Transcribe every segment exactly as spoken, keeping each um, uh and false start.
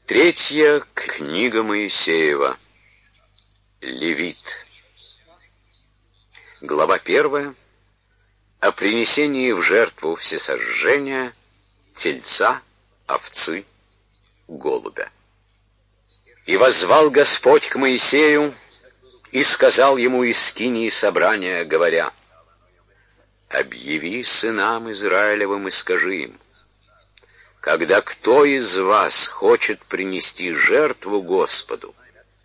Третья книга Моисеева. Левит. Глава первая. О принесении в жертву всесожжения тельца, овцы, голубя. И воззвал Господь к Моисею и сказал ему из скинии собрания, говоря: «Объяви сынам Израилевым и скажи им: когда кто из вас хочет принести жертву Господу,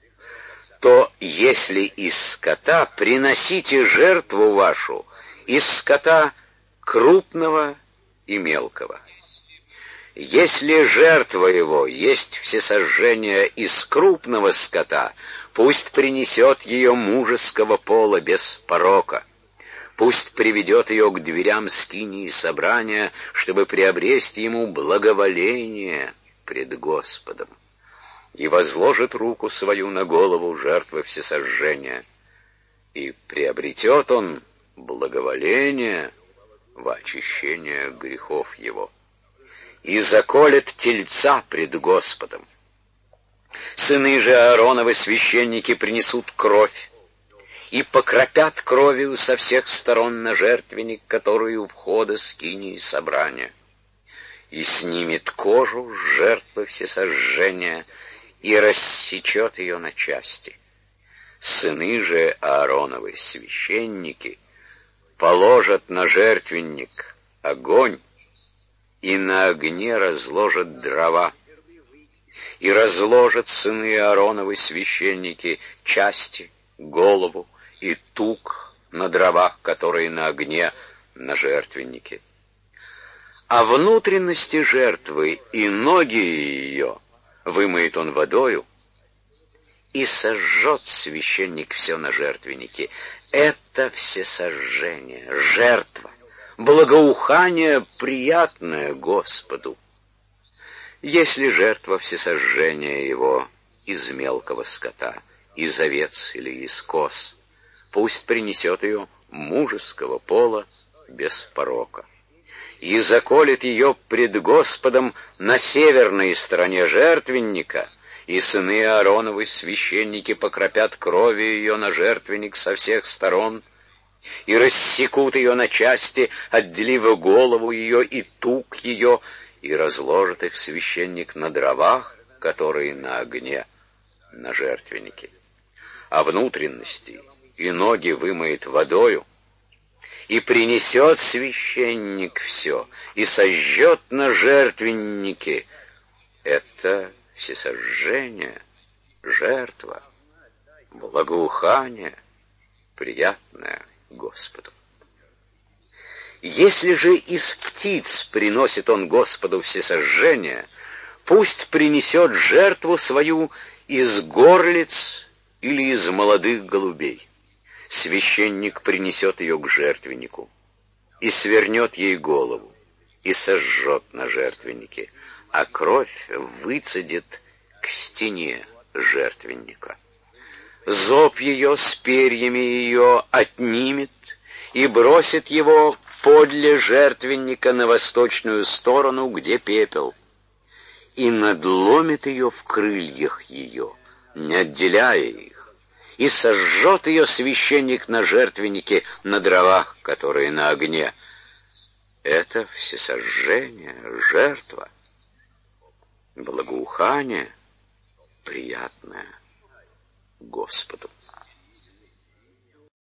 то если из скота, приносите жертву вашу из скота крупного и мелкого. Если жертва его есть всесожжение из крупного скота, пусть принесет ее мужеского пола без порока. Пусть приведет ее к дверям скинии собрания, чтобы приобрести ему благоволение пред Господом. И возложит руку свою на голову жертвы всесожжения, и приобретет он благоволение во очищение грехов его. И заколет тельца пред Господом. Сыны же Аароновы священники принесут кровь, и покропят кровью со всех сторон на жертвенник, который у входа скинии собрания, и снимет кожу с жертвы всесожжения и рассечет ее на части. Сыны же Аароновы священники положат на жертвенник огонь и на огне разложат дрова, и разложат сыны Аароновы священники части, голову и тук на дровах, которые на огне на жертвеннике. А внутренности жертвы и ноги ее вымоет он водою, и сожжет священник все на жертвеннике. Это всесожжение, жертва, благоухание, приятное Господу. Если жертва всесожжения его из мелкого скота, из овец или из коз, пусть принесет ее мужеского пола без порока, и заколет ее пред Господом на северной стороне жертвенника, и сыны Аароновы священники покропят кровью ее на жертвенник со всех сторон, и рассекут ее на части, отделив голову ее и тук ее, и разложит их священник на дровах, которые на огне на жертвеннике. А внутренности и ноги вымоет водою, и принесет священник все, и сожжет на жертвеннике. Это всесожжение, жертва, благоухание, приятное Господу. Если же из птиц приносит он Господу всесожжение, пусть принесет жертву свою из горлиц или из молодых голубей. Священник принесет ее к жертвеннику, и свернет ей голову, и сожжет на жертвеннике, а кровь выцедит к стене жертвенника. Зоб ее с перьями ее отнимет и бросит его подле жертвенника на восточную сторону, где пепел, и надломит ее в крыльях ее, не отделяя их, и сожжет ее священник на жертвеннике на дровах, которые на огне. Это всесожжение, жертва, благоухание, приятное Господу.